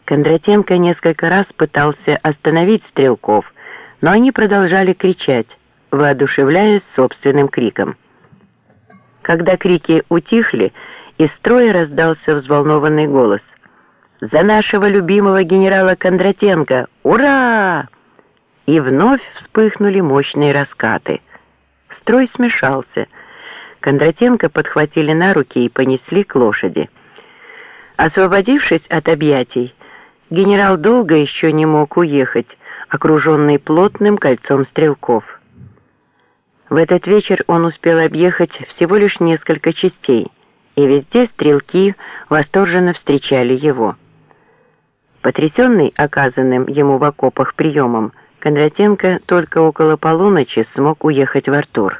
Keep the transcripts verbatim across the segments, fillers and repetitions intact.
Кондратенко несколько раз пытался остановить стрелков, но они продолжали кричать, воодушевляясь собственным криком. Когда крики утихли, из строя раздался взволнованный голос: «За нашего любимого генерала Кондратенко! Ура!» И вновь вспыхнули мощные раскаты. Строй смешался. Кондратенко подхватили на руки и понесли к лошади. Освободившись от объятий, генерал долго еще не мог уехать, окруженный плотным кольцом стрелков. В этот вечер он успел объехать всего лишь несколько частей, и везде стрелки восторженно встречали его. Потрясенный оказанным ему в окопах приемом, Кондратенко только около полуночи смог уехать в Артур.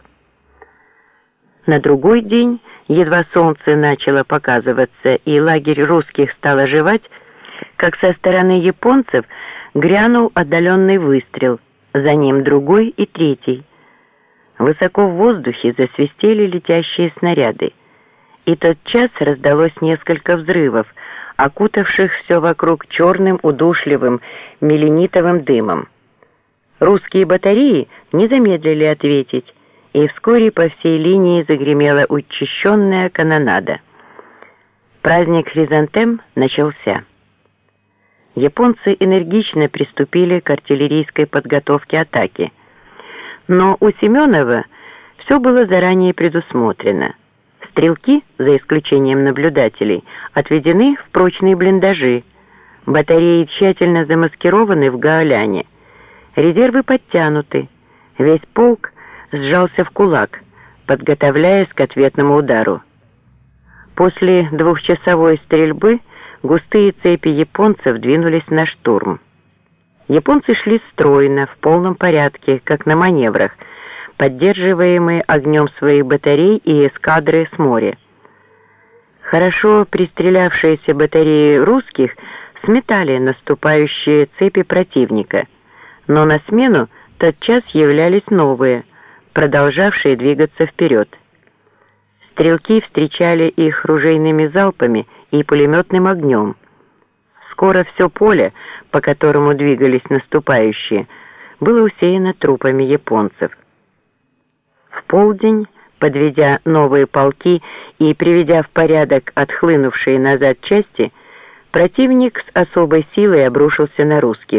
На другой день, едва солнце начало показываться и лагерь русских стал оживать, как со стороны японцев грянул отдаленный выстрел, за ним другой и третий. Высоко в воздухе засвистели летящие снаряды, и тотчас раздалось несколько взрывов, окутавших все вокруг черным удушливым меленитовым дымом. Русские батареи не замедлили ответить, и вскоре по всей линии загремела учащенная канонада. Праздник хризантем начался. Японцы энергично приступили к артиллерийской подготовке атаки, но у Семенова все было заранее предусмотрено. Стрелки, за исключением наблюдателей, отведены в прочные блиндажи, батареи тщательно замаскированы в Гаоляне, резервы подтянуты, весь полк сжался в кулак, подготовляясь к ответному удару. После двухчасовой стрельбы густые цепи японцев двинулись на штурм. Японцы шли стройно, в полном порядке, как на маневрах, поддерживаемые огнем своих батарей и эскадры с моря. Хорошо пристрелявшиеся батареи русских сметали наступающие цепи противника, но на смену тотчас являлись новые, продолжавшие двигаться вперед. Стрелки встречали их ружейными залпами и пулеметным огнем. Скоро все поле, по которому двигались наступающие, было усеяно трупами японцев. В полдень, подведя новые полки и приведя в порядок отхлынувшие назад части, противник с особой силой обрушился на русских.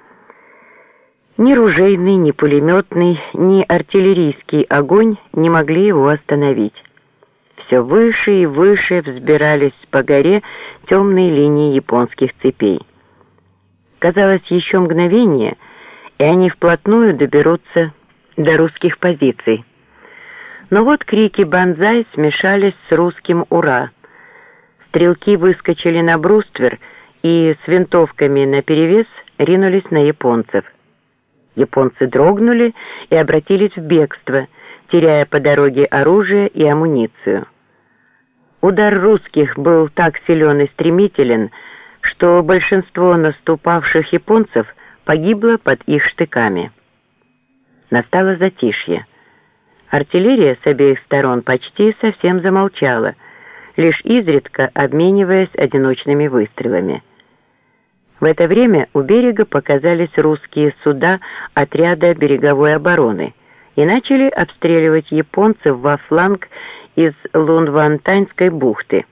Ни ружейный, ни пулеметный, ни артиллерийский огонь не могли его остановить. Все выше и выше взбирались по горе темные линии японских цепей. Казалось, еще мгновение, и они вплотную доберутся до русских позиций. Но вот крики «Бонзай» смешались с русским «Ура!». Стрелки выскочили на бруствер и с винтовками наперевес ринулись на японцев. Японцы дрогнули и обратились в бегство, теряя по дороге оружие и амуницию. Удар русских был так силен и стремителен, что большинство наступавших японцев погибло под их штыками. Настало затишье. Артиллерия с обеих сторон почти совсем замолчала, лишь изредка обмениваясь одиночными выстрелами. В это время у берега показались русские суда отряда береговой обороны и начали обстреливать японцев во фланг из Лунвантаньской бухты.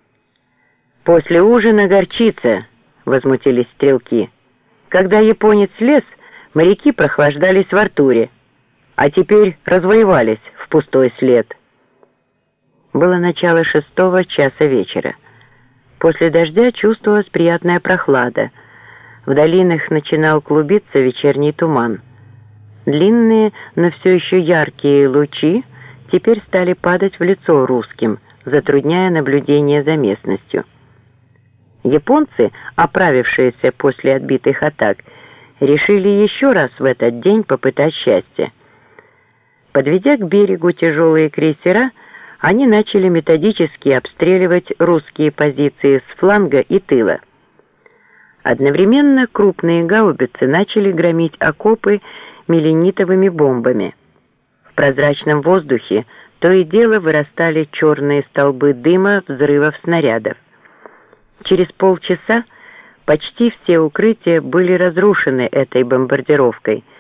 «После ужина горчица!» — возмутились стрелки. «Когда японец лез, моряки прохлаждались в Артуре, а теперь развоевались в пустой след». Было начало шестого часа вечера. После дождя чувствовалась приятная прохлада. В долинах начинал клубиться вечерний туман. Длинные, но все еще яркие лучи теперь стали падать в лицо русским, затрудняя наблюдение за местностью. Японцы, оправившиеся после отбитых атак, решили еще раз в этот день попытать счастье. Подведя к берегу тяжелые крейсера, они начали методически обстреливать русские позиции с фланга и тыла. Одновременно крупные гаубицы начали громить окопы меленитовыми бомбами. В прозрачном воздухе то и дело вырастали черные столбы дыма взрывов снарядов. Через полчаса Почти все укрытия были разрушены этой бомбардировкой.